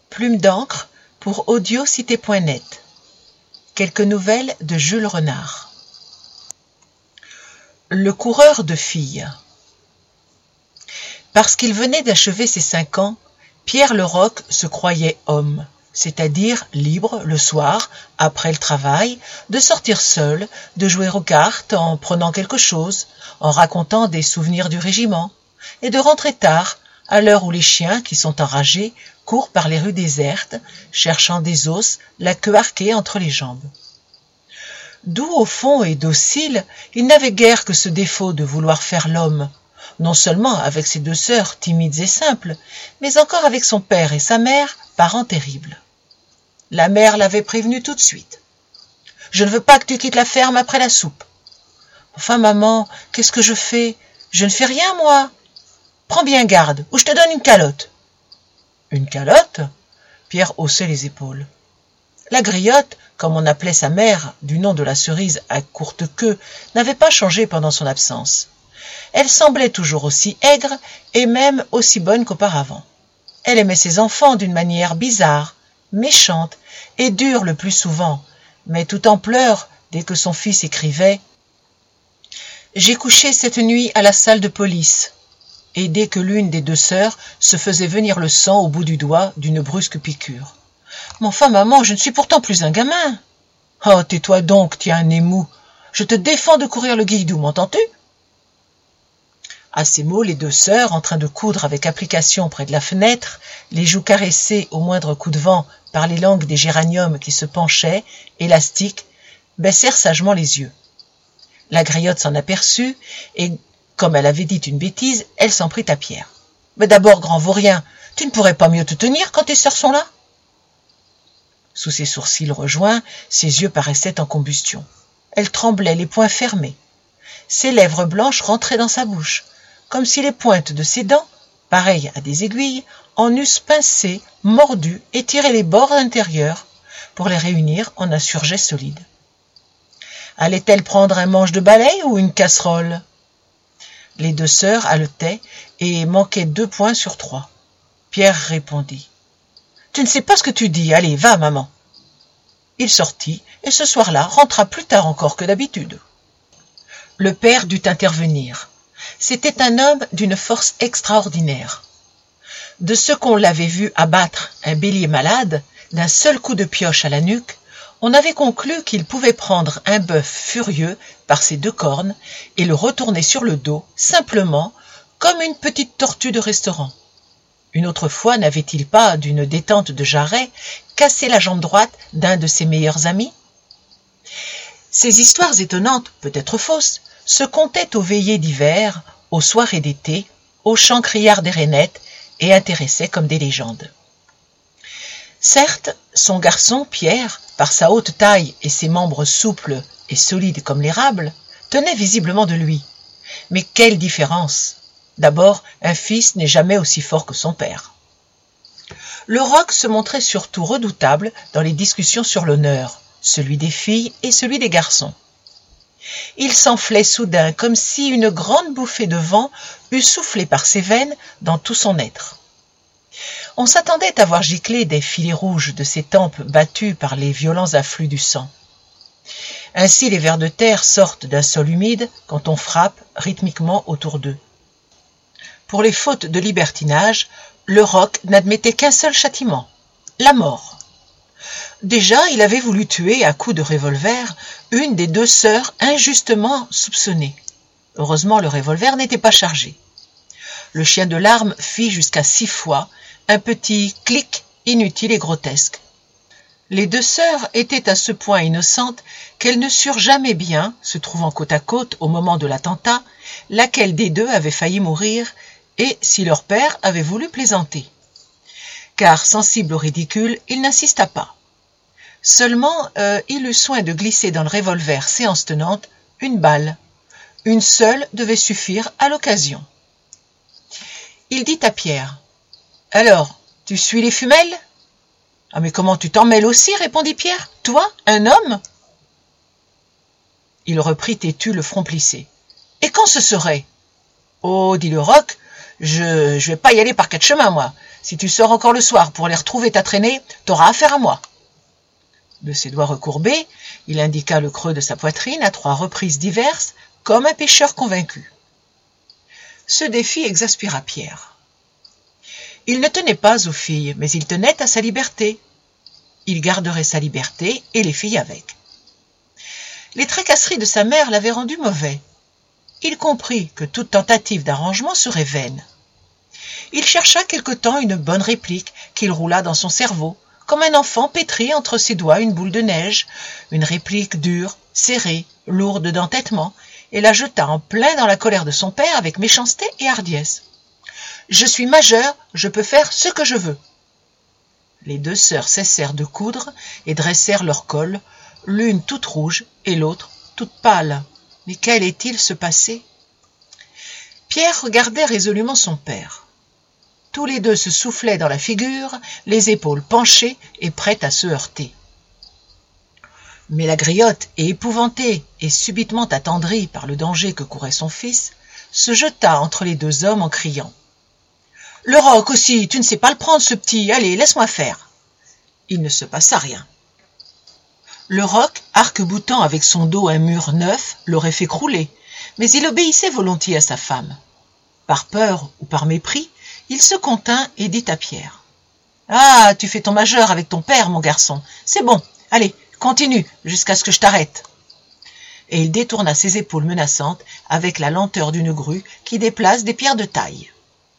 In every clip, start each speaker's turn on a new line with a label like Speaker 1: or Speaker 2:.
Speaker 1: Plume d'encre pour audiocité.net. Quelques nouvelles de Jules Renard. Le coureur de filles. Parce qu'il venait d'achever ses 5 ans, Pierre Leroc se croyait homme, c'est-à-dire libre le soir, après le travail, de sortir seul, de jouer aux cartes en prenant quelque chose, en racontant des souvenirs du régiment, et de rentrer tard, à l'heure où les chiens, qui sont enragés, courent par les rues désertes, cherchant des os, la queue arquée entre les jambes. Doux au fond et docile, il n'avait guère que ce défaut de vouloir faire l'homme, non seulement avec ses 2 sœurs timides et simples, mais encore avec son père et sa mère, parents terribles. La mère l'avait prévenu tout de suite. « Je ne veux pas que tu quittes la ferme après la soupe. »« Enfin, maman, qu'est-ce que je fais ? Je ne fais rien, moi. Prends bien garde, ou je te donne une calotte. » Une calotte ? Pierre haussait les épaules. La Griotte, comme on appelait sa mère, du nom de la cerise à courte queue, n'avait pas changé pendant son absence. Elle semblait toujours aussi aigre et même aussi bonne qu'auparavant. Elle aimait ses enfants d'une manière bizarre, méchante et dure le plus souvent, mais tout en pleurs dès que son fils écrivait « J'ai couché cette nuit à la salle de police » et dès que l'une des 2 sœurs se faisait venir le sang au bout du doigt d'une brusque piqûre. « Mais enfin, maman, je ne suis pourtant plus un gamin. »« Oh, tais-toi donc, tiens un nez mou. Je te défends de courir le guilledou, m'entends-tu » À ces mots, les 2 sœurs, en train de coudre avec application près de la fenêtre, les joues caressées au moindre coup de vent par les langues des géraniums qui se penchaient, élastiques, baissèrent sagement les yeux. La Griotte s'en aperçut et, comme elle avait dit une bêtise, elle s'en prit à Pierre. « Mais d'abord, grand vaurien, tu ne pourrais pas mieux te tenir quand tes sœurs sont là ?» Sous ses sourcils rejoints, ses yeux paraissaient en combustion. Elle tremblait, les poings fermés. Ses lèvres blanches rentraient dans sa bouche, comme si les pointes de ses dents, pareilles à des aiguilles, en eussent pincé, mordu et tiré les bords intérieurs pour les réunir en un surjet solide. Allait-elle prendre un manche de balai ou une casserole ? Les 2 sœurs haletaient et manquaient 2 points sur 3. Pierre répondit. « Tu ne sais pas ce que tu dis, allez, va, maman. » Il sortit et ce soir-là rentra plus tard encore que d'habitude. Le père dut intervenir. C'était un homme d'une force extraordinaire. De ce qu'on l'avait vu abattre un bélier malade, d'un seul coup de pioche à la nuque, on avait conclu qu'il pouvait prendre un bœuf furieux par ses 2 cornes et le retourner sur le dos, simplement, comme une petite tortue de restaurant. Une autre fois, n'avait-il pas, d'une détente de jarret, cassé la jambe droite d'un de ses meilleurs amis ? Ces histoires étonnantes, peut-être fausses, se contaient aux veillées d'hiver, aux soirées d'été, aux chants criards des rainettes et intéressaient comme des légendes. Certes, son garçon, Pierre, par sa haute taille et ses membres souples et solides comme l'érable, tenait visiblement de lui. Mais quelle différence ! D'abord, un fils n'est jamais aussi fort que son père. Leroc se montrait surtout redoutable dans les discussions sur l'honneur, celui des filles et celui des garçons. Il s'enflait soudain comme si une grande bouffée de vent eût soufflé par ses veines dans tout son être. On s'attendait à voir gicler des filets rouges de ses tempes battues par les violents afflux du sang. Ainsi les vers de terre sortent d'un sol humide quand on frappe rythmiquement autour d'eux. Pour les fautes de libertinage, Leroc n'admettait qu'un seul châtiment, la mort. Déjà, il avait voulu tuer à coups de revolver une des 2 sœurs injustement soupçonnées. Heureusement, le revolver n'était pas chargé. Le chien de larmes fit jusqu'à 6 fois un petit clic inutile et grotesque. Les 2 sœurs étaient à ce point innocentes qu'elles ne surent jamais bien, se trouvant côte à côte au moment de l'attentat, laquelle des 2 avait failli mourir et si leur père avait voulu plaisanter. Car, sensible au ridicule, il n'insista pas. Seulement, il eut soin de glisser dans le revolver séance tenante une balle. Une seule devait suffire à l'occasion. Il dit à Pierre. « Alors, tu suis les femelles ?»« Ah, mais comment tu t'en mêles aussi ?» répondit Pierre. « Toi, un homme ?» Il reprit têtu, le front plissé. « Et quand ce serait ?»« Oh, dit Leroc, je vais pas y aller par 4 chemins, moi. Si tu sors encore le soir pour aller retrouver ta traînée, t'auras affaire à moi. » De ses doigts recourbés, il indiqua le creux de sa poitrine à 3 reprises diverses, comme un pêcheur convaincu. Ce défi exaspéra Pierre. Il ne tenait pas aux filles, mais il tenait à sa liberté. Il garderait sa liberté et les filles avec. Les tracasseries de sa mère l'avaient rendu mauvais. Il comprit que toute tentative d'arrangement serait vaine. Il chercha quelque temps une bonne réplique qu'il roula dans son cerveau, comme un enfant pétrit entre ses doigts une boule de neige, une réplique dure, serrée, lourde d'entêtement, et la jeta en plein dans la colère de son père avec méchanceté et hardiesse. « Je suis majeur, je peux faire ce que je veux. » Les 2 sœurs cessèrent de coudre et dressèrent leur col, l'une toute rouge et l'autre toute pâle. Mais qu'allait-il se passer? Pierre regardait résolument son père. Tous les 2 se soufflaient dans la figure, les épaules penchées et prêtes à se heurter. Mais la griotte, épouvantée et subitement attendrie par le danger que courait son fils, se jeta entre les 2 hommes en criant « Le roc aussi, tu ne sais pas le prendre, ce petit, allez, laisse-moi faire !» Il ne se passa rien. Le roc, arc-boutant avec son dos un mur neuf, l'aurait fait crouler, mais il obéissait volontiers à sa femme. Par peur ou par mépris, il se contint et dit à Pierre « Ah, tu fais ton majeur avec ton père, mon garçon, c'est bon, allez, continue jusqu'à ce que je t'arrête. » Et il détourna ses épaules menaçantes avec la lenteur d'une grue qui déplace des pierres de taille.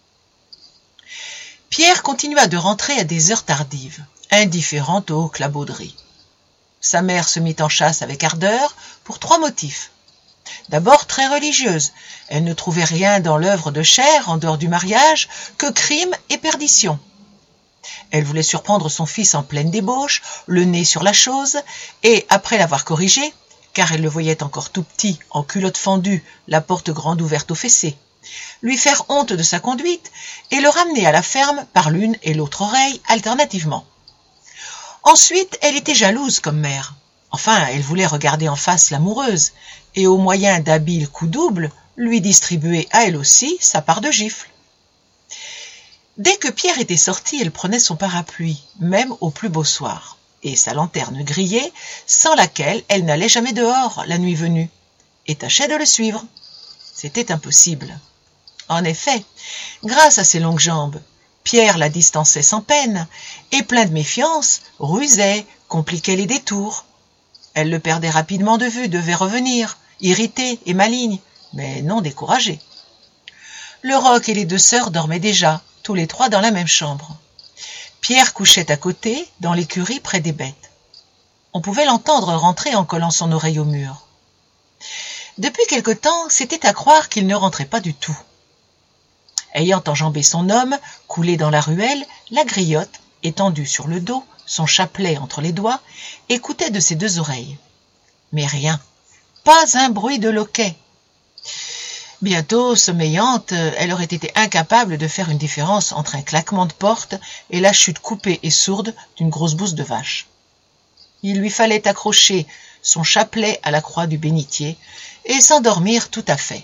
Speaker 1: Pierre continua de rentrer à des heures tardives, indifférent aux clabauderies. Sa mère se mit en chasse avec ardeur pour 3 motifs. D'abord très religieuse, elle ne trouvait rien dans l'œuvre de chair, en dehors du mariage, que crime et perdition. Elle voulait surprendre son fils en pleine débauche, le nez sur la chose, et, après l'avoir corrigé, car elle le voyait encore tout petit, en culotte fendue, la porte grande ouverte aux fessées, lui faire honte de sa conduite et le ramener à la ferme par l'une et l'autre oreille alternativement. Ensuite, elle était jalouse comme mère. Enfin, elle voulait regarder en face l'amoureuse, et au moyen d'habiles coups doubles, lui distribuer à elle aussi sa part de gifles. Dès que Pierre était sorti, elle prenait son parapluie, même au plus beau soir, et sa lanterne grillée, sans laquelle elle n'allait jamais dehors la nuit venue, et tâchait de le suivre. C'était impossible. En effet, grâce à ses longues jambes, Pierre la distançait sans peine, et plein de méfiance, rusait, compliquait les détours. Elle le perdait rapidement de vue, devait revenir, irritée et maligne, mais non découragée. Le roc et les 2 sœurs dormaient déjà, tous les 3 dans la même chambre. Pierre couchait à côté, dans l'écurie près des bêtes. On pouvait l'entendre rentrer en collant son oreille au mur. Depuis quelque temps, c'était à croire qu'il ne rentrait pas du tout. Ayant enjambé son homme, coulé dans la ruelle, la griotte, étendue sur le dos, son chapelet entre les doigts, écoutait de ses 2 oreilles. Mais rien, pas un bruit de loquet. Bientôt, sommeillante, elle aurait été incapable de faire une différence entre un claquement de porte et la chute coupée et sourde d'une grosse bouse de vache. Il lui fallait accrocher son chapelet à la croix du bénitier et s'endormir tout à fait.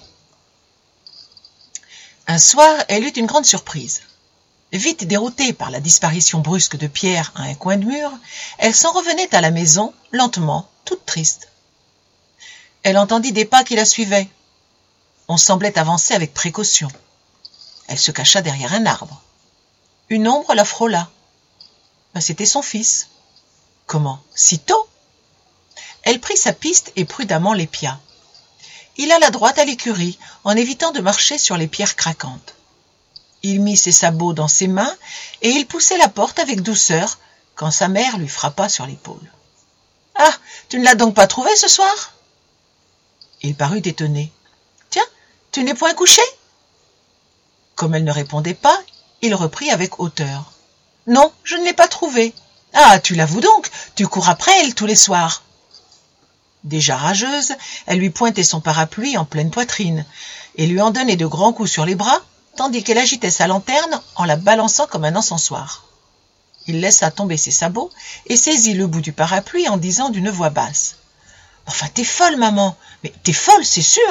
Speaker 1: Un soir, elle eut une grande surprise. Vite déroutée par la disparition brusque de Pierre à un coin de mur, elle s'en revenait à la maison, lentement, toute triste. Elle entendit des pas qui la suivaient. On semblait avancer avec précaution. Elle se cacha derrière un arbre. Une ombre la frôla. C'était son fils. Comment, si tôt? Elle prit sa piste et prudemment l'épia. Il alla droit à l'écurie, en évitant de marcher sur les pierres craquantes. Il mit ses sabots dans ses mains et il poussait la porte avec douceur quand sa mère lui frappa sur l'épaule. « Ah, tu ne l'as donc pas trouvé ce soir ?» Il parut étonné. « Tiens, tu n'es point couché ?» Comme elle ne répondait pas, il reprit avec hauteur. « Non, je ne l'ai pas trouvée. Ah, tu l'avoues donc, tu cours après elle tous les soirs. » Déjà rageuse, elle lui pointait son parapluie en pleine poitrine et lui en donnait de grands coups sur les bras, tandis qu'elle agitait sa lanterne en la balançant comme un encensoir. Il laissa tomber ses sabots et saisit le bout du parapluie en disant d'une voix basse. « Enfin, t'es folle, maman, mais t'es folle, c'est sûr !»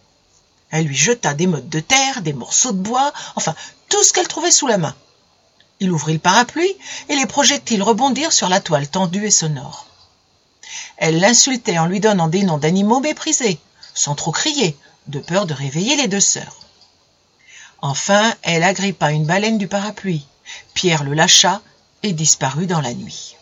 Speaker 1: Elle lui jeta des mottes de terre, des morceaux de bois, enfin, tout ce qu'elle trouvait sous la main. Il ouvrit le parapluie et les projectiles rebondirent sur la toile tendue et sonore. Elle l'insultait en lui donnant des noms d'animaux méprisés, sans trop crier, de peur de réveiller les deux sœurs. Enfin, elle agrippa une baleine du parapluie. Pierre le lâcha et disparut dans la nuit.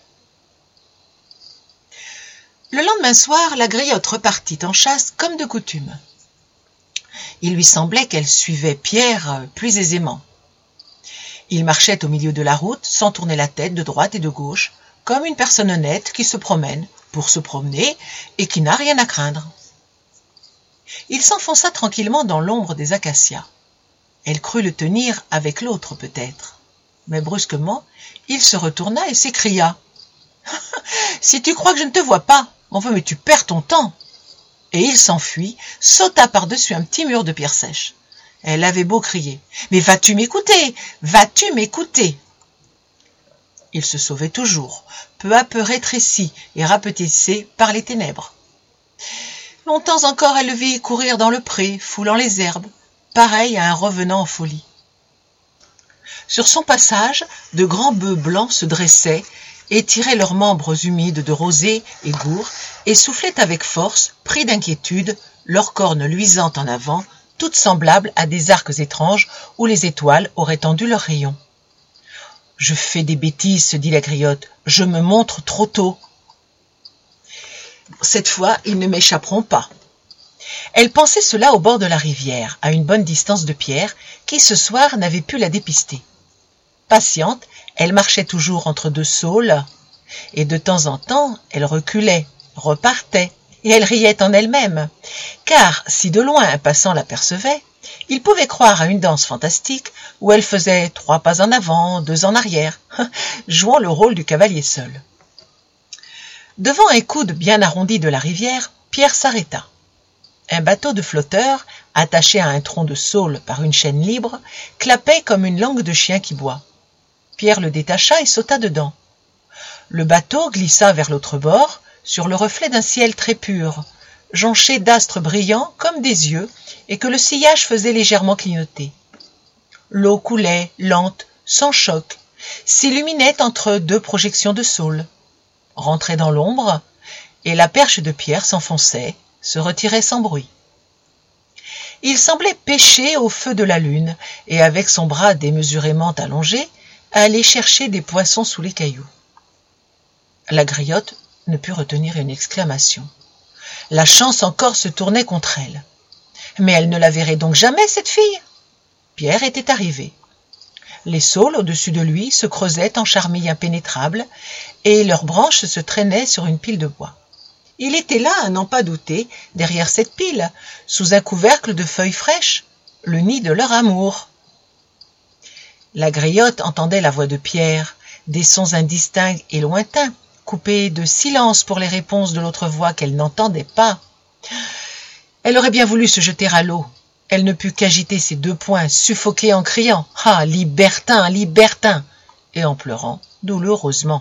Speaker 1: Le lendemain soir, la Griotte repartit en chasse comme de coutume. Il lui semblait qu'elle suivait Pierre plus aisément. Il marchait au milieu de la route sans tourner la tête de droite et de gauche, comme une personne honnête qui se promène pour se promener et qui n'a rien à craindre. Il s'enfonça tranquillement dans l'ombre des acacias. Elle crut le tenir avec l'autre peut-être. Mais brusquement, il se retourna et s'écria « Si tu crois que je ne te vois pas, enfin mais tu perds ton temps !» Et il s'enfuit, sauta par-dessus un petit mur de pierre sèche. Elle avait beau crier « Mais vas-tu m'écouter? Vas-tu m'écouter ?» Il se sauvait toujours, peu à peu rétréci et rapetissé par les ténèbres. Longtemps encore elle le vit courir dans le pré, foulant les herbes, pareil à un revenant en folie. Sur son passage, de grands bœufs blancs se dressaient, étiraient leurs membres humides de rosée et gourd, et soufflaient avec force, pris d'inquiétude, leurs cornes luisant en avant, toutes semblables à des arcs étranges où les étoiles auraient tendu leurs rayons. « Je fais des bêtises, se dit la Griotte, je me montre trop tôt. Cette fois, ils ne m'échapperont pas. » Elle pensait cela au bord de la rivière, à une bonne distance de Pierre, qui ce soir n'avait pu la dépister. Patiente, elle marchait toujours entre deux saules, et de temps en temps, elle reculait, repartait, et elle riait en elle-même, car si de loin un passant l'apercevait, il pouvait croire à une danse fantastique où elle faisait 3 pas en avant, 2 en arrière, jouant le rôle du cavalier seul. Devant un coude bien arrondi de la rivière, Pierre s'arrêta. Un bateau de flotteurs, attaché à un tronc de saule par une chaîne libre, clapait comme une langue de chien qui boit. Pierre le détacha et sauta dedans. Le bateau glissa vers l'autre bord, sur le reflet d'un ciel très pur, jonché d'astres brillants comme des yeux, et que le sillage faisait légèrement clignoter. L'eau coulait, lente, sans choc, s'illuminait entre 2 projections de saule, rentrait dans l'ombre, et la perche de Pierre s'enfonçait, se retirait sans bruit. Il semblait pêcher au feu de la lune, et avec son bras démesurément allongé, aller chercher des poissons sous les cailloux. La Griotte ne put retenir une exclamation. La chance encore se tournait contre elle. Mais elle ne la verrait donc jamais, cette fille. Pierre était arrivé. Les saules au-dessus de lui se creusaient en charmilles impénétrables, et leurs branches se traînaient sur une pile de bois. Il était là, à n'en pas douter, derrière cette pile, sous un couvercle de feuilles fraîches, le nid de leur amour. La Griotte entendait la voix de Pierre, des sons indistincts et lointains, coupés de silence pour les réponses de l'autre voix qu'elle n'entendait pas. Elle aurait bien voulu se jeter à l'eau. Elle ne put qu'agiter ses 2 poings, suffoquer en criant « Ah, libertin, libertin !» et en pleurant douloureusement.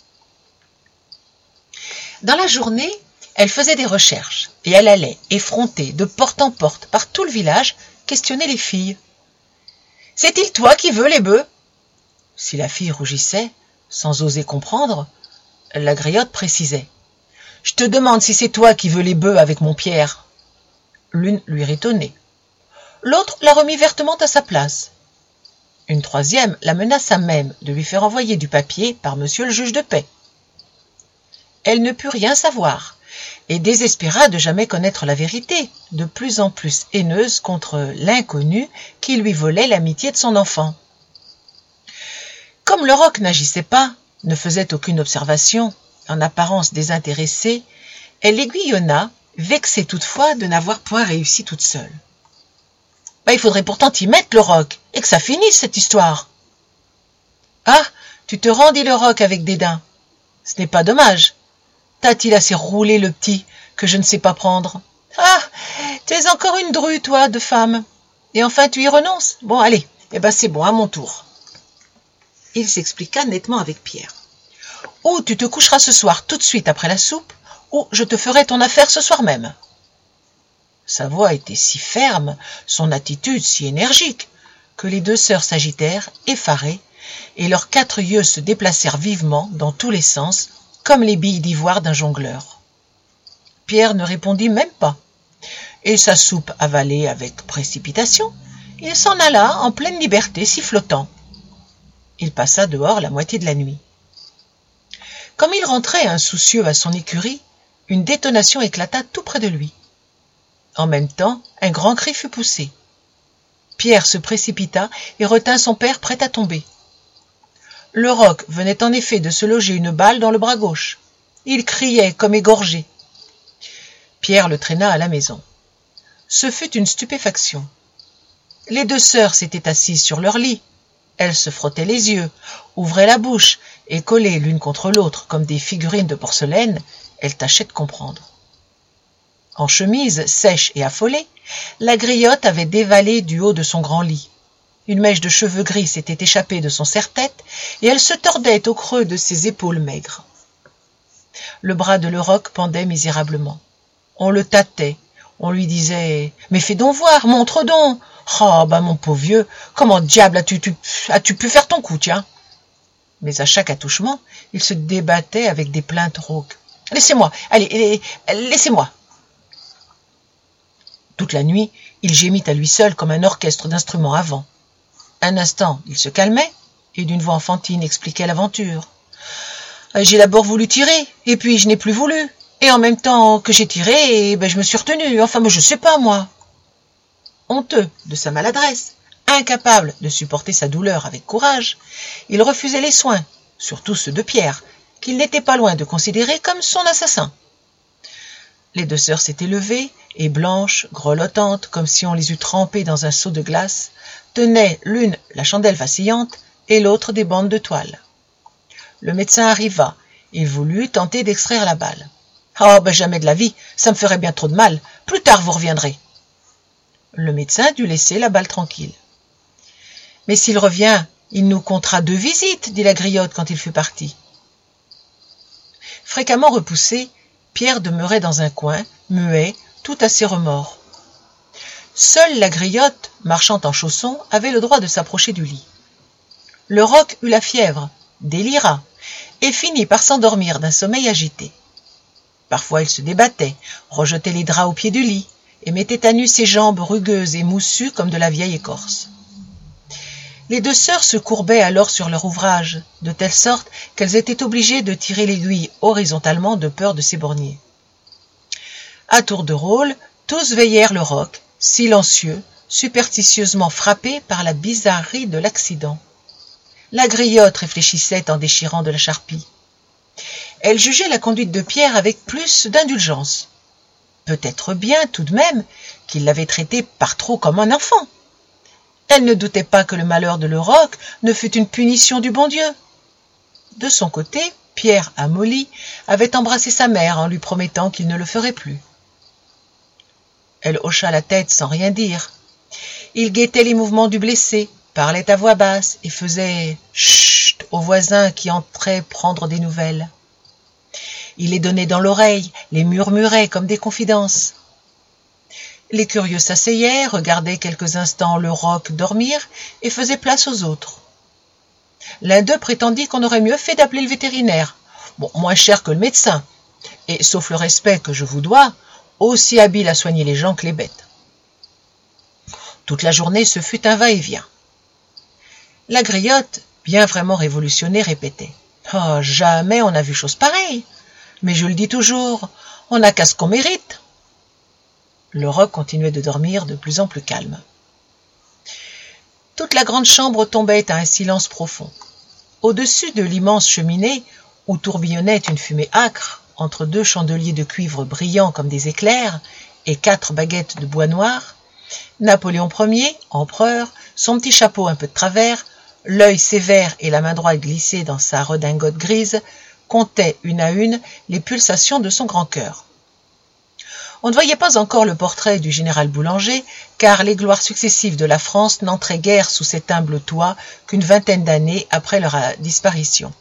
Speaker 1: Dans la journée, elle faisait des recherches et elle allait, effrontée, de porte en porte, par tout le village, questionner les filles. « C'est-il toi qui veux les bœufs ?» Si la fille rougissait, sans oser comprendre, la Griotte précisait. « Je te demande si c'est toi qui veux les bœufs avec mon Pierre. » L'une lui ritonnait. L'autre la remit vertement à sa place. Une troisième la menaça même de lui faire envoyer du papier par monsieur le juge de paix. Elle ne put rien savoir, et désespéra de jamais connaître la vérité, de plus en plus haineuse contre l'inconnu qui lui volait l'amitié de son enfant. Comme le roc n'agissait pas, ne faisait aucune observation, en apparence désintéressée, elle l'aiguillonna, vexée toutefois de n'avoir point réussi toute seule. « Il faudrait pourtant y mettre le roc, et que ça finisse cette histoire. »« Ah, tu te rends, dit le roc avec dédain. Ce n'est pas dommage. T'a-t-il assez roulé le petit que je ne sais pas prendre? Ah, tu es encore une drue, toi, de femme. Et enfin, tu y renonces? Bon, allez, c'est bon, à mon tour. » Il s'expliqua nettement avec Pierre. « Ou tu te coucheras ce soir tout de suite après la soupe, ou je te ferai ton affaire ce soir même. » Sa voix était si ferme, son attitude si énergique, que les 2 sœurs s'agitèrent, effarées, et leurs 4 yeux se déplacèrent vivement dans tous les sens, comme les billes d'ivoire d'un jongleur. Pierre ne répondit même pas, et sa soupe avalée avec précipitation, il s'en alla en pleine liberté, sifflotant. Il passa dehors la moitié de la nuit. Comme il rentrait insoucieux à son écurie, une détonation éclata tout près de lui. En même temps, un grand cri fut poussé. Pierre se précipita et retint son père prêt à tomber. Le roc venait en effet de se loger une balle dans le bras gauche. Il criait comme égorgé. Pierre le traîna à la maison. Ce fut une stupéfaction. Les 2 sœurs s'étaient assises sur leur lit. Elles se frottaient les yeux, ouvraient la bouche, et collées l'une contre l'autre comme des figurines de porcelaine, elles tâchaient de comprendre. En chemise, sèche et affolée, la Griotte avait dévalé du haut de son grand lit. Une mèche de cheveux gris s'était échappée de son serre-tête, et elle se tordait au creux de ses épaules maigres. Le bras de Leroc pendait misérablement. On le tâtait, on lui disait « Mais fais donc voir, montre donc !»« Oh, mon pauvre vieux, comment diable as-tu pu faire ton coup, tiens ?» Mais à chaque attouchement, il se débattait avec des plaintes rauques. « Laissez-moi, allez, laissez-moi !» Toute la nuit, il gémit à lui seul comme un orchestre d'instruments à vent. Un instant, il se calmait, et d'une voix enfantine expliquait l'aventure. « J'ai d'abord voulu tirer, et puis je n'ai plus voulu. Et en même temps que j'ai tiré, je me suis retenu. Enfin, je sais pas, moi. » Honteux de sa maladresse, incapable de supporter sa douleur avec courage, il refusait les soins, surtout ceux de Pierre, qu'il n'était pas loin de considérer comme son assassin. Les 2 sœurs s'étaient levées, et blanches, grelottantes, comme si on les eût trempées dans un seau de glace, tenaient l'une la chandelle vacillante et l'autre des bandes de toile. Le médecin arriva, il voulut tenter d'extraire la balle. « Oh, jamais de la vie, ça me ferait bien trop de mal, plus tard vous reviendrez. » Le médecin dut laisser la balle tranquille. « Mais s'il revient, il nous comptera 2 visites, dit la Griotte quand il fut parti. » Fréquemment repoussé, Pierre demeurait dans un coin, muet, tout à ses remords. Seule la Griotte, marchant en chaussons, avait le droit de s'approcher du lit. Le roc eut la fièvre, délira, et finit par s'endormir d'un sommeil agité. Parfois il se débattait, rejetait les draps au pied du lit, et mettait à nu ses jambes rugueuses et moussues comme de la vieille écorce. Les 2 sœurs se courbaient alors sur leur ouvrage, de telle sorte qu'elles étaient obligées de tirer l'aiguille horizontalement de peur de s'éborgner. À tour de rôle, tous veillèrent le roc, silencieux, superstitieusement frappé par la bizarrerie de l'accident. La Griotte réfléchissait en déchirant de la charpie. Elle jugeait la conduite de Pierre avec plus d'indulgence. Peut-être bien, tout de même, qu'il l'avait traité par trop comme un enfant. Elle ne doutait pas que le malheur de Leroc ne fût une punition du bon Dieu. De son côté, Pierre, amolli, avait embrassé sa mère en lui promettant qu'il ne le ferait plus. Elle hocha la tête sans rien dire. Il guettait les mouvements du blessé, parlait à voix basse et faisait « chut » aux voisins qui entraient prendre des nouvelles. Il les donnait dans l'oreille, les murmurait comme des confidences. Les curieux s'asseyaient, regardaient quelques instants le roc dormir et faisaient place aux autres. L'un d'eux prétendit qu'on aurait mieux fait d'appeler le vétérinaire, moins cher que le médecin, et, sauf le respect que je vous dois, aussi habile à soigner les gens que les bêtes. Toute la journée, ce fut un va-et-vient. La Griotte, bien vraiment révolutionnée, répétait « Oh, jamais on n'a vu chose pareille. Mais je le dis toujours, on n'a qu'à ce qu'on mérite. » Le roc continuait de dormir de plus en plus calme. Toute la grande chambre tombait à un silence profond. Au-dessus de l'immense cheminée, où tourbillonnait une fumée âcre, entre 2 chandeliers de cuivre brillants comme des éclairs et 4 baguettes de bois noir, Napoléon Ier, empereur, son petit chapeau un peu de travers, l'œil sévère et la main droite glissée dans sa redingote grise, comptait une à une les pulsations de son grand cœur. On ne voyait pas encore le portrait du général Boulanger, car les gloires successives de la France n'entraient guère sous cet humble toit qu'une 20aine d'années après leur disparition.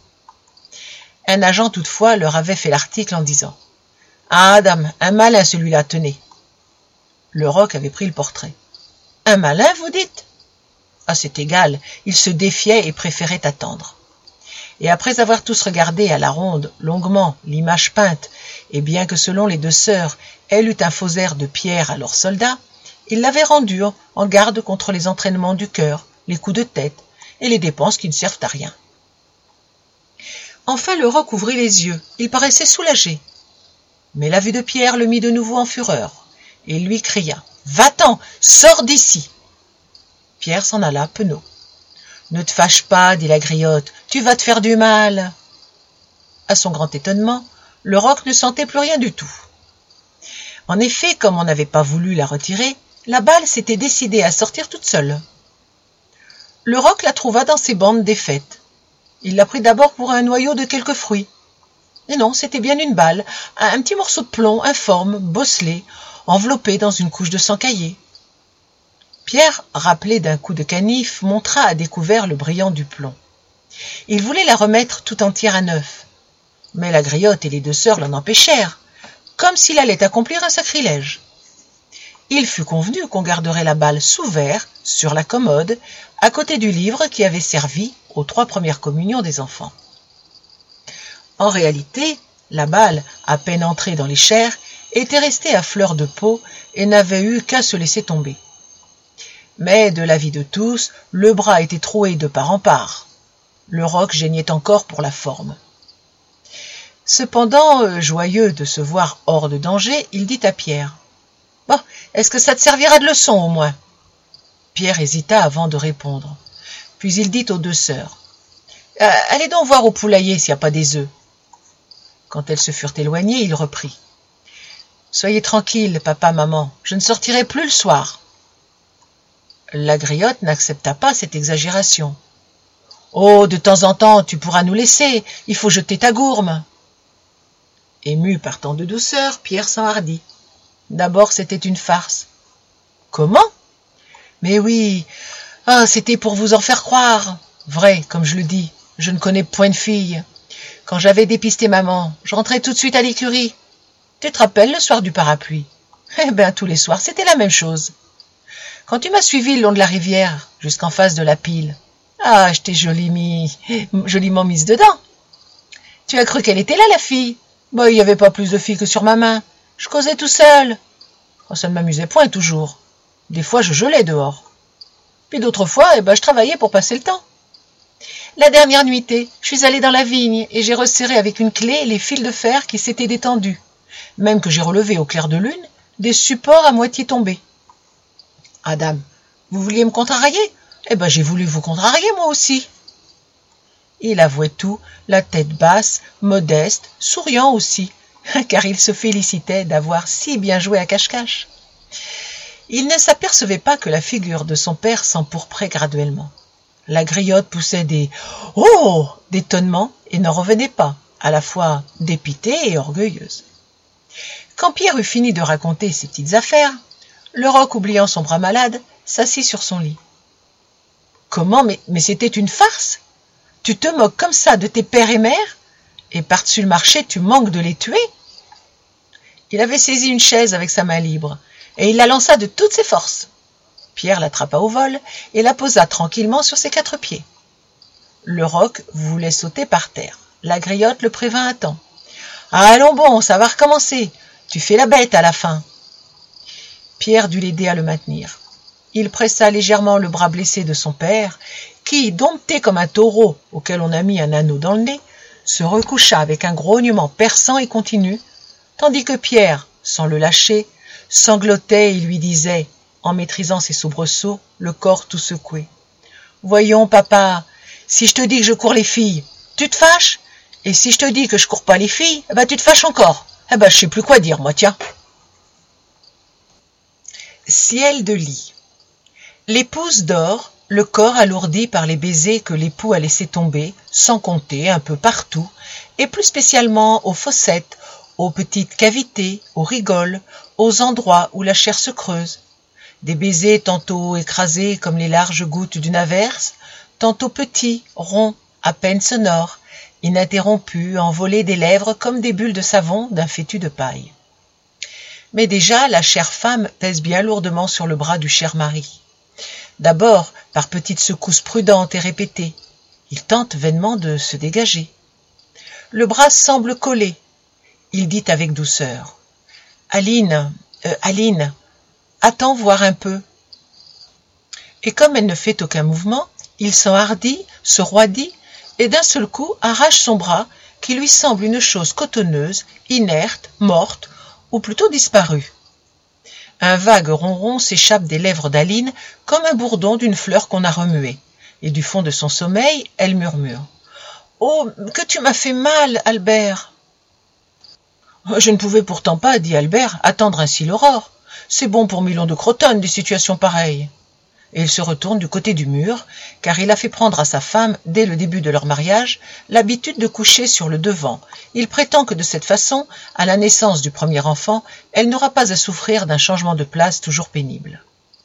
Speaker 1: Un agent toutefois leur avait fait l'article en disant « Ah, dame, un malin celui-là, tenez !» Le roc avait pris le portrait. « Un malin, vous dites ? Ah, c'est égal, il se défiait et préférait attendre. Et après avoir tous regardé à la ronde, longuement, l'image peinte, et bien que selon les deux sœurs, elle eût un faux air de Pierre à leurs soldats, ils l'avaient rendu en garde contre les entraînements du cœur, les coups de tête et les dépenses qui ne servent à rien. Enfin le roc ouvrit les yeux, il paraissait soulagé. Mais la vue de Pierre le mit de nouveau en fureur, et il lui cria « Va-t'en, sors d'ici !» Pierre s'en alla penaud. « Ne te fâche pas, dit la griotte, tu vas te faire du mal. » À son grand étonnement, le roc ne sentait plus rien du tout. En effet, comme on n'avait pas voulu la retirer, la balle s'était décidée à sortir toute seule. Le roc la trouva dans ses bandes défaites. Il la prit d'abord pour un noyau de quelques fruits. Mais non, c'était bien une balle, un petit morceau de plomb informe, bosselé, enveloppé dans une couche de sang caillé. Pierre, rappelé d'un coup de canif, montra à découvert le brillant du plomb. Il voulait la remettre tout entière à neuf. Mais la griotte et les deux sœurs l'en empêchèrent, comme s'il allait accomplir un sacrilège. Il fut convenu qu'on garderait la balle sous verre, sur la commode, à côté du livre qui avait servi aux 3 premières communions des enfants. En réalité, la balle, à peine entrée dans les chairs, était restée à fleur de peau et n'avait eu qu'à se laisser tomber. Mais, de l'avis de tous, le bras était troué de part en part. Le roc geignait encore pour la forme. Cependant, joyeux de se voir hors de danger, il dit à Pierre « Bon, est-ce que ça te servira de leçon au moins ?» Pierre hésita avant de répondre. Puis il dit aux deux sœurs « Allez donc voir au poulailler s'il n'y a pas des œufs. » Quand elles se furent éloignées, il reprit « Soyez tranquilles, papa, maman, je ne sortirai plus le soir. » La griotte n'accepta pas cette exagération. « Oh, de temps en temps, tu pourras nous laisser, il faut jeter ta gourme. » Ému par tant de douceur, Pierre s'enhardit. D'abord, c'était une farce. « Comment ? » ?»« Mais oui, c'était pour vous en faire croire. Vrai, comme je le dis, je ne connais point de fille. Quand j'avais dépisté maman, je rentrais tout de suite à l'écurie. Tu te rappelles le soir du parapluie ? Eh bien, tous les soirs, c'était la même chose. Quand tu m'as suivi le long de la rivière, jusqu'en face de la pile, je t'ai joliment mise dedans. Tu as cru qu'elle était là, la fille ? Il n'y avait pas plus de filles que sur ma main. Je causais tout seul. Ça ne m'amusait point toujours. Des fois, je gelais dehors. Puis d'autres fois, je travaillais pour passer le temps. La dernière nuitée, je suis allée dans la vigne et j'ai resserré avec une clé les fils de fer qui s'étaient détendus, même que j'ai relevé au clair de lune des supports à moitié tombés. Ah, dame, vous vouliez me contrarier ? J'ai voulu vous contrarier moi aussi. Il avouait tout, la tête basse, modeste, souriant aussi, car il se félicitait d'avoir si bien joué à cache-cache. Il ne s'apercevait pas que la figure de son père s'empourprait graduellement. La griotte poussait des « Oh !» d'étonnement et n'en revenait pas, à la fois dépitée et orgueilleuse. Quand Pierre eut fini de raconter ses petites affaires, le roc, oubliant son bras malade, s'assit sur son lit. « Comment ? Mais c'était une farce ? Tu te moques comme ça de tes pères et mères ? Et par-dessus le marché, tu manques de les tuer ?» Il avait saisi une chaise avec sa main libre, et il la lança de toutes ses forces. Pierre l'attrapa au vol et la posa tranquillement sur ses 4 pieds. Le roc voulait sauter par terre. La griotte le prévint à temps. « Allons bon, ça va recommencer. Tu fais la bête à la fin. » Pierre dut l'aider à le maintenir. Il pressa légèrement le bras blessé de son père, qui, dompté comme un taureau auquel on a mis un anneau dans le nez, se recoucha avec un grognement perçant et continu, tandis que Pierre, sans le lâcher, sanglotait et lui disait, en maîtrisant ses soubresauts, le corps tout secoué. « Voyons, papa, si je te dis que je cours les filles, tu te fâches ? Et si je te dis que je cours pas les filles, tu te fâches encore. Je sais plus quoi dire, moi, tiens. » Ciel de lit. L'épouse dort, le corps alourdi par les baisers que l'époux a laissés tomber, sans compter, un peu partout, et plus spécialement aux fossettes, aux petites cavités, aux rigoles, aux endroits où la chair se creuse. Des baisers tantôt écrasés comme les larges gouttes d'une averse, tantôt petits, ronds, à peine sonores, ininterrompus, envolés des lèvres comme des bulles de savon d'un fétu de paille. Mais déjà, la chère femme pèse bien lourdement sur le bras du cher mari. D'abord, par petites secousses prudentes et répétées. Il tente vainement de se dégager. Le bras semble collé. Il dit avec douceur. « Aline, attends voir un peu. » Et comme elle ne fait aucun mouvement, il s'enhardit, se roidit, et d'un seul coup arrache son bras, qui lui semble une chose cotonneuse, inerte, morte, ou plutôt disparue. Un vague ronron s'échappe des lèvres d'Aline comme un bourdon d'une fleur qu'on a remuée, et du fond de son sommeil, elle murmure. « Oh, que tu m'as fait mal, Albert !»« Je ne pouvais pourtant pas, dit Albert, attendre ainsi l'aurore. C'est bon pour Milon de Crotone, des situations pareilles. » Et il se retourne du côté du mur, car il a fait prendre à sa femme, dès le début de leur mariage, l'habitude de coucher sur le devant. Il prétend que de cette façon, à la naissance du premier enfant, elle n'aura pas à souffrir d'un changement de place toujours pénible.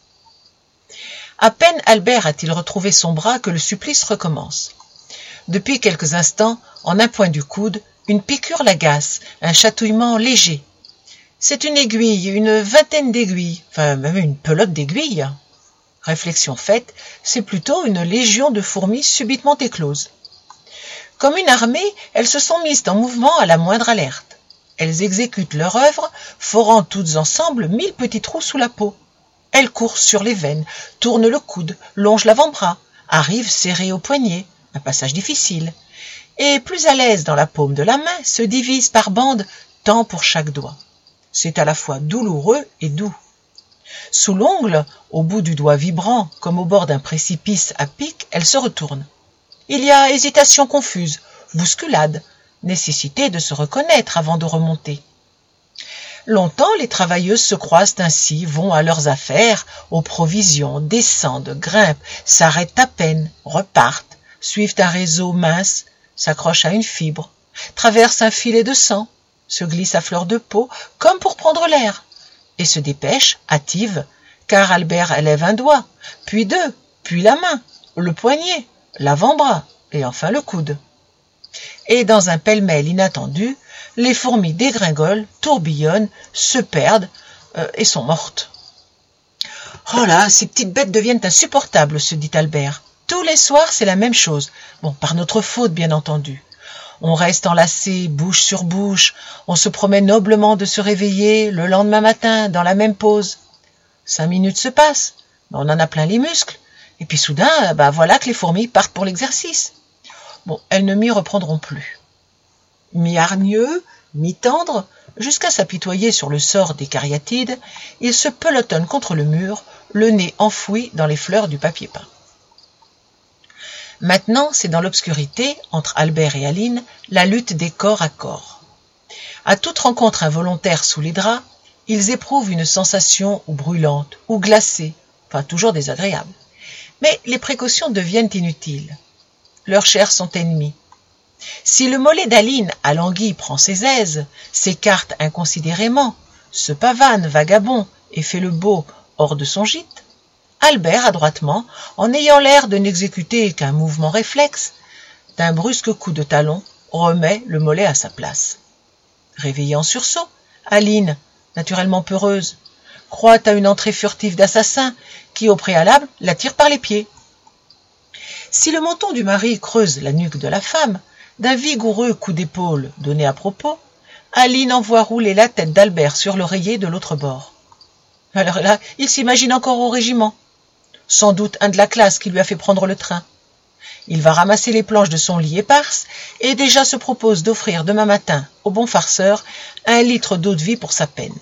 Speaker 1: À peine Albert a-t-il retrouvé son bras que le supplice recommence. Depuis quelques instants, en un point du coude, une piqûre l'agace, un chatouillement léger. C'est une aiguille, une vingtaine d'aiguilles, enfin même une pelote d'aiguilles. Réflexion faite, c'est plutôt une légion de fourmis subitement écloses. Comme une armée, elles se sont mises en mouvement à la moindre alerte. Elles exécutent leur œuvre, forant toutes ensemble 1000 petits trous sous la peau. Elles courent sur les veines, tournent le coude, longent l'avant-bras, arrivent serrées au poignet, un passage difficile, et plus à l'aise dans la paume de la main, se divisent par bandes, tant pour chaque doigt. C'est à la fois douloureux et doux. Sous l'ongle, au bout du doigt vibrant, comme au bord d'un précipice à pic, elle se retourne. Il y a hésitation confuse, bousculade, nécessité de se reconnaître avant de remonter. Longtemps, les travailleuses se croisent ainsi, vont à leurs affaires, aux provisions, descendent, grimpent, s'arrêtent à peine, repartent, suivent un réseau mince, s'accrochent à une fibre, traversent un filet de sang, se glissent à fleur de peau, comme pour prendre l'air, et se dépêchent, hâtives, car Albert élève un doigt, puis deux, puis la main, le poignet, l'avant-bras, et enfin le coude. Et dans un pêle-mêle inattendu, les fourmis dégringolent, tourbillonnent, se perdent et sont mortes. « Oh là, ces petites bêtes deviennent insupportables, se dit Albert. Tous les soirs, c'est la même chose. Bon, par notre faute, bien entendu. On reste enlacé, bouche sur bouche, on se promet noblement de se réveiller le lendemain matin, dans la même pose. 5 minutes se passent, on en a plein les muscles, et puis soudain, voilà que les fourmis partent pour l'exercice. Bon, elles ne m'y reprendront plus. Mi-hargneux, mi-tendre, jusqu'à s'apitoyer sur le sort des cariatides, ils se pelotonnent contre le mur, le nez enfoui dans les fleurs du papier peint. Maintenant, c'est dans l'obscurité, entre Albert et Aline, la lutte des corps à corps. À toute rencontre involontaire sous les draps, ils éprouvent une sensation ou brûlante, ou glacée, enfin toujours désagréable. Mais les précautions deviennent inutiles. Leurs chairs sont ennemies. Si le mollet d'Aline, alangui, prend ses aises, s'écarte inconsidérément, se pavane, vagabond, et fait le beau hors de son gîte, Albert, adroitement, en ayant l'air de n'exécuter qu'un mouvement réflexe, d'un brusque coup de talon, remet le mollet à sa place. Réveillée en sursaut, Aline, naturellement peureuse, croit à une entrée furtive d'assassin qui, au préalable, la tire par les pieds. Si le menton du mari creuse la nuque de la femme, d'un vigoureux coup d'épaule donné à propos, Aline envoie rouler la tête d'Albert sur l'oreiller de l'autre bord. Alors là, il s'imagine encore au régiment. Sans doute un de la classe qui lui a fait prendre le train. Il va ramasser les planches de son lit éparse et déjà se propose d'offrir demain matin au bon farceur 1 litre d'eau-de-vie pour sa peine.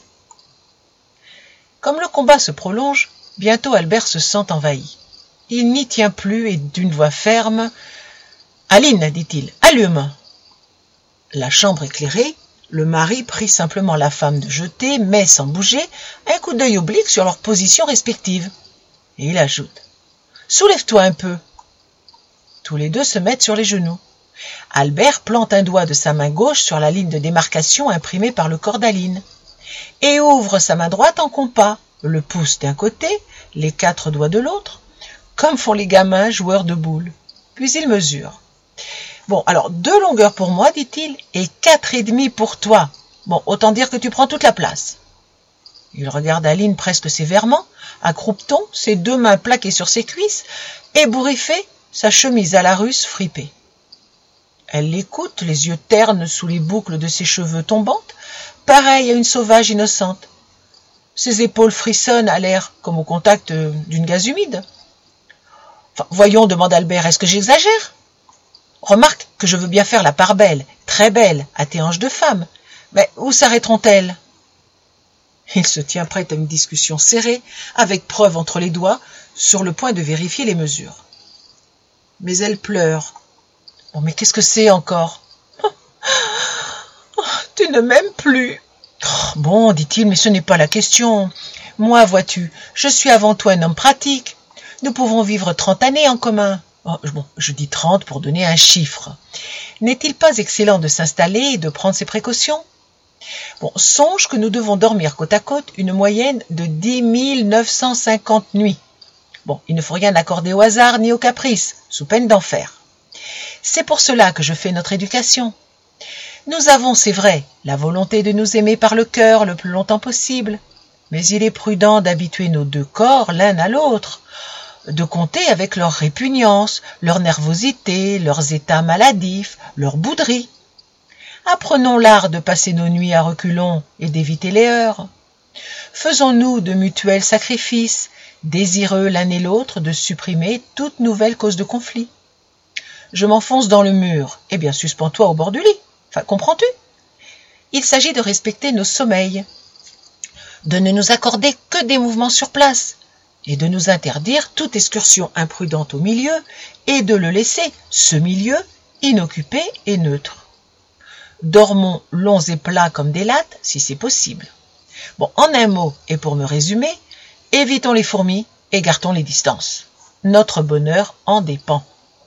Speaker 1: Comme le combat se prolonge, bientôt Albert se sent envahi. Il n'y tient plus et d'une voix ferme « Aline, dit-il, allume !» La chambre éclairée, le mari prie simplement la femme de jeter, mais sans bouger, un coup d'œil oblique sur leurs positions respectives. Et il ajoute « Soulève-toi un peu !» Tous les deux se mettent sur les genoux. Albert plante un doigt de sa main gauche sur la ligne de démarcation imprimée par le corps d'Aline et ouvre sa main droite en compas, le pouce d'un côté, les 4 doigts de l'autre, comme font les gamins joueurs de boules. Puis il mesure. « Bon, alors 2 longueurs pour moi, dit-il, et 4,5 pour toi. Bon, autant dire que tu prends toute la place. » Il regarde Aline presque sévèrement, accroupe-t-on, ses 2 mains plaquées sur ses cuisses, ébouriffé, sa chemise à la russe fripée. Elle l'écoute, les yeux ternes sous les boucles de ses cheveux tombantes, pareille à une sauvage innocente. Ses épaules frissonnent à l'air comme au contact d'une gaze humide. Enfin, voyons, demande Albert, est-ce que j'exagère? Remarque que je veux bien faire la part belle, très belle, à tes hanches de femme. Mais où s'arrêteront-elles? Il se tient prêt à une discussion serrée, avec preuve entre les doigts, sur le point de vérifier les mesures. Mais elle pleure. Bon, mais qu'est-ce que c'est encore? Tu ne m'aimes plus. Bon, dit-il, mais ce n'est pas la question. Moi, vois-tu, je suis avant tout un homme pratique. Nous pouvons vivre 30 années en commun. Bon, je dis 30 pour donner un chiffre. N'est-il pas excellent de s'installer et de prendre ses précautions? Bon, songe que nous devons dormir côte à côte une moyenne de 10 950 nuits. Bon, il ne faut rien accorder au hasard ni au caprice, sous peine d'enfer. C'est pour cela que je fais notre éducation. Nous avons, c'est vrai, la volonté de nous aimer par le cœur le plus longtemps possible, mais il est prudent d'habituer nos 2 corps l'un à l'autre, de compter avec leur répugnance, leur nervosité, leurs états maladifs, leur bouderie. Apprenons l'art de passer nos nuits à reculons et d'éviter les heurts. Faisons-nous de mutuels sacrifices, désireux l'un et l'autre de supprimer toute nouvelle cause de conflit. Je m'enfonce dans le mur, eh bien suspends-toi au bord du lit. Enfin, comprends-tu? Il s'agit de respecter nos sommeils, de ne nous accorder que des mouvements sur place, et de nous interdire toute excursion imprudente au milieu, et de le laisser, ce milieu, inoccupé et neutre. Dormons longs et plats comme des lattes, si c'est possible. Bon, en un mot, et pour me résumer, évitons les fourmis et gardons les distances. Notre bonheur en dépend.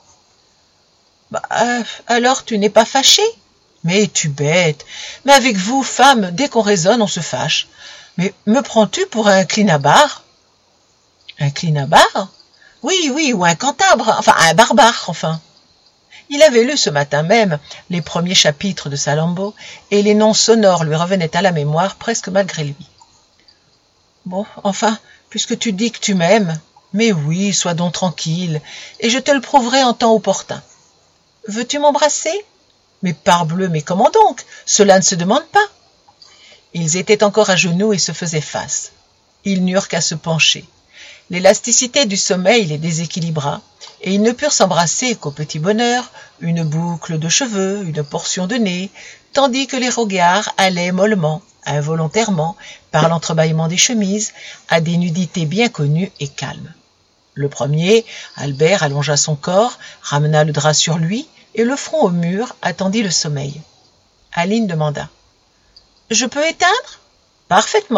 Speaker 1: Alors tu n'es pas fâché? Mais es-tu bête? Mais avec vous, femmes, dès qu'on raisonne, on se fâche. Mais me prends-tu pour un clinabar? Un clinabar? Oui, ou un cantabre, enfin un barbare, enfin. Il avait lu ce matin même les premiers chapitres de Salammbô, et les noms sonores lui revenaient à la mémoire presque malgré lui. Bon, enfin, puisque tu dis que tu m'aimes, mais oui, sois donc tranquille, et je te le prouverai en temps opportun. Veux-tu m'embrasser? Mais parbleu, mais comment donc? Cela ne se demande pas. Ils étaient encore à genoux et se faisaient face. Ils n'eurent qu'à se pencher. L'élasticité du sommeil les déséquilibra, et ils ne purent s'embrasser qu'au petit bonheur, une boucle de cheveux, une portion de nez, tandis que les regards allaient mollement, involontairement, par l'entrebâillement des chemises, à des nudités bien connues et calmes. Le premier, Albert allongea son corps, ramena le drap sur lui, et le front au mur attendit le sommeil. Aline demanda « Je peux éteindre ?»« Parfaitement. »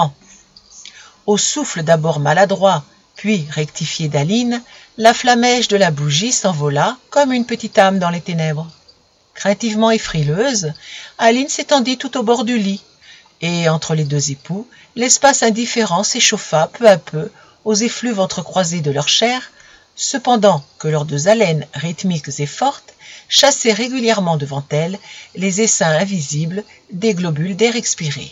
Speaker 1: Au souffle d'abord maladroit, puis rectifié d'Aline, la flamèche de la bougie s'envola comme une petite âme dans les ténèbres. Craintivement et frileuse, Aline s'étendit tout au bord du lit, et entre les 2 époux, l'espace indifférent s'échauffa peu à peu aux effluves entrecroisés de leur chair, cependant que leurs 2 haleines rythmiques et fortes chassaient régulièrement devant elles les essaims invisibles des globules d'air expiré.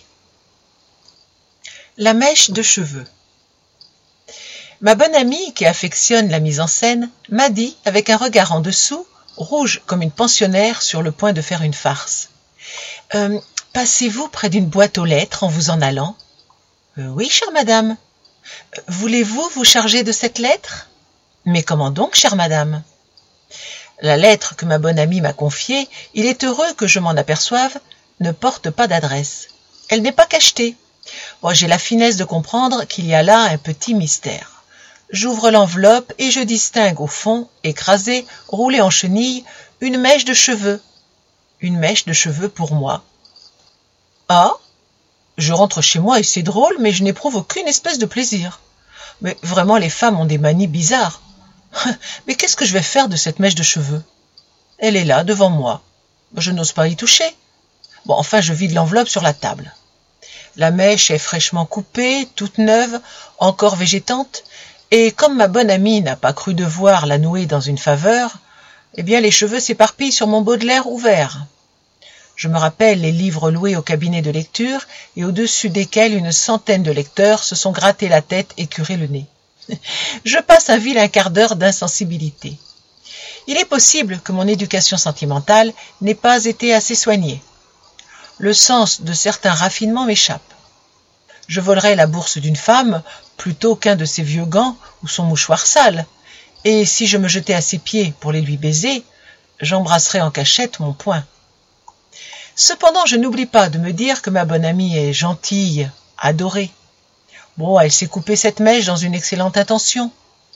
Speaker 1: La mèche de cheveux. Ma bonne amie, qui affectionne la mise en scène, m'a dit, avec un regard en dessous, rouge comme une pensionnaire sur le point de faire une farce. « Passez-vous près d'une boîte aux lettres en vous en allant ?»« Oui, chère madame. »« Voulez-vous vous charger de cette lettre ?»« Mais comment donc, chère madame ?» La lettre que ma bonne amie m'a confiée, il est heureux que je m'en aperçoive, ne porte pas d'adresse. Elle n'est pas cachetée. Bon, j'ai la finesse de comprendre qu'il y a là un petit mystère. J'ouvre l'enveloppe et je distingue au fond, écrasée, roulée en chenille, une mèche de cheveux. Une mèche de cheveux pour moi. Ah, je rentre chez moi et c'est drôle, mais je n'éprouve aucune espèce de plaisir. Mais vraiment, les femmes ont des manies bizarres. Mais qu'est-ce que je vais faire de cette mèche de cheveux? Elle est là, devant moi. Je n'ose pas y toucher. Bon, enfin, je vide l'enveloppe sur la table. La mèche est fraîchement coupée, toute neuve, encore végétante, et comme ma bonne amie n'a pas cru devoir la nouer dans une faveur, eh bien les cheveux s'éparpillent sur mon Baudelaire ouvert. Je me rappelle les livres loués au cabinet de lecture et au-dessus desquels une centaine de lecteurs se sont gratté la tête et curé le nez. Je passe un vilain quart d'heure d'insensibilité. Il est possible que mon éducation sentimentale n'ait pas été assez soignée. Le sens de certains raffinements m'échappe. Je volerais la bourse d'une femme plutôt qu'un de ses vieux gants ou son mouchoir sale, et si je me jetais à ses pieds pour les lui baiser, j'embrasserais en cachette mon poing. Cependant, je n'oublie pas de me dire que ma bonne amie est gentille, adorée. Bon, elle s'est coupée cette mèche dans une excellente intention.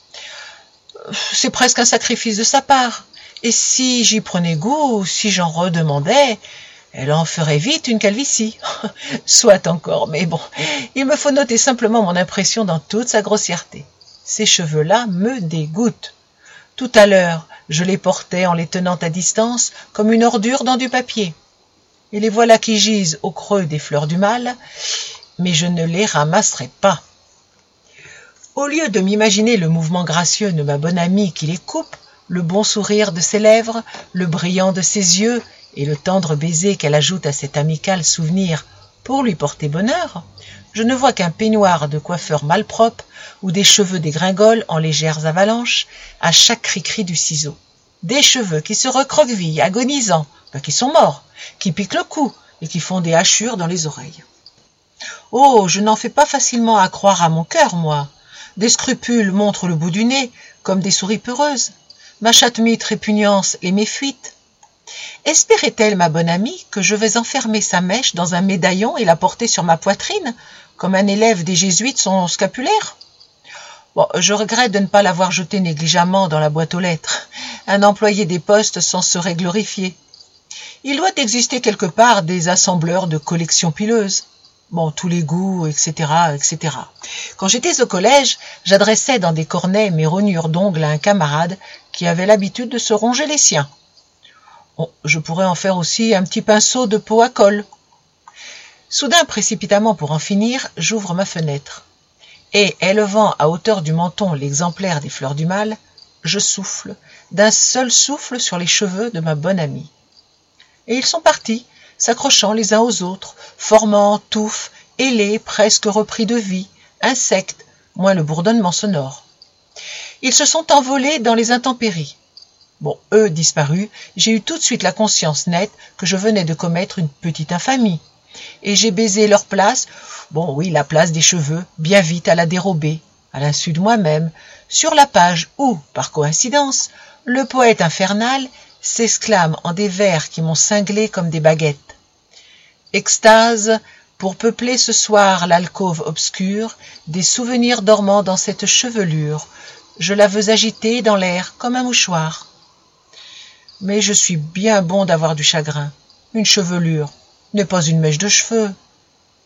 Speaker 1: C'est presque un sacrifice de sa part, et si j'y prenais goût, si j'en redemandais, elle en ferait vite une calvitie. Soit encore, mais bon, il me faut noter simplement mon impression dans toute sa grossièreté. Ces cheveux-là me dégoûtent. Tout à l'heure, je les portais en les tenant à distance comme une ordure dans du papier. Et les voilà qui gisent au creux des fleurs du mal, mais je ne les ramasserai pas. Au lieu de m'imaginer le mouvement gracieux de ma bonne amie qui les coupe, le bon sourire de ses lèvres, le brillant de ses yeux et le tendre baiser qu'elle ajoute à cet amical souvenir pour lui porter bonheur, je ne vois qu'un peignoir de coiffeur malpropre ou des cheveux dégringoles en légères avalanches à chaque cri-cri du ciseau. Des cheveux qui se recroquevillent, agonisants, qui sont morts, qui piquent le cou et qui font des hachures dans les oreilles. Oh, je n'en fais pas facilement à croire à mon cœur, moi. Des scrupules montrent le bout du nez, comme des souris peureuses. Ma chatte-mite répugnance les méfuite. Espérait-elle, ma bonne amie, que je vais enfermer sa mèche dans un médaillon et la porter sur ma poitrine, comme un élève des jésuites son scapulaire? Bon, je regrette de ne pas l'avoir jetée négligemment dans la boîte aux lettres. Un employé des postes s'en serait glorifié. Il doit exister quelque part des assembleurs de collections pileuses. Bon, tous les goûts, etc., etc. Quand j'étais au collège, j'adressais dans des cornets mes rognures d'ongles à un camarade qui avait l'habitude de se ronger les siens. Bon, je pourrais en faire aussi un petit pinceau de peau à colle. Soudain, précipitamment pour en finir, j'ouvre ma fenêtre. Et, élevant à hauteur du menton l'exemplaire des fleurs du mal, je souffle, d'un seul souffle sur les cheveux de ma bonne amie. Et ils sont partis, s'accrochant les uns aux autres, formant touffes, ailés, presque repris de vie, insectes, moins le bourdonnement sonore. Ils se sont envolés dans les intempéries. Bon, eux disparus, j'ai eu tout de suite la conscience nette que je venais de commettre une petite infamie. Et j'ai baisé leur place, bon oui, la place des cheveux, bien vite à la dérobée, à l'insu de moi-même, sur la page où, par coïncidence, le poète infernal s'exclame en des vers qui m'ont cinglé comme des baguettes. Extase, pour peupler ce soir l'alcôve obscure, des souvenirs dormant dans cette chevelure, je la veux agiter dans l'air comme un mouchoir. Mais je suis bien bon d'avoir du chagrin. Une chevelure n'est pas une mèche de cheveux.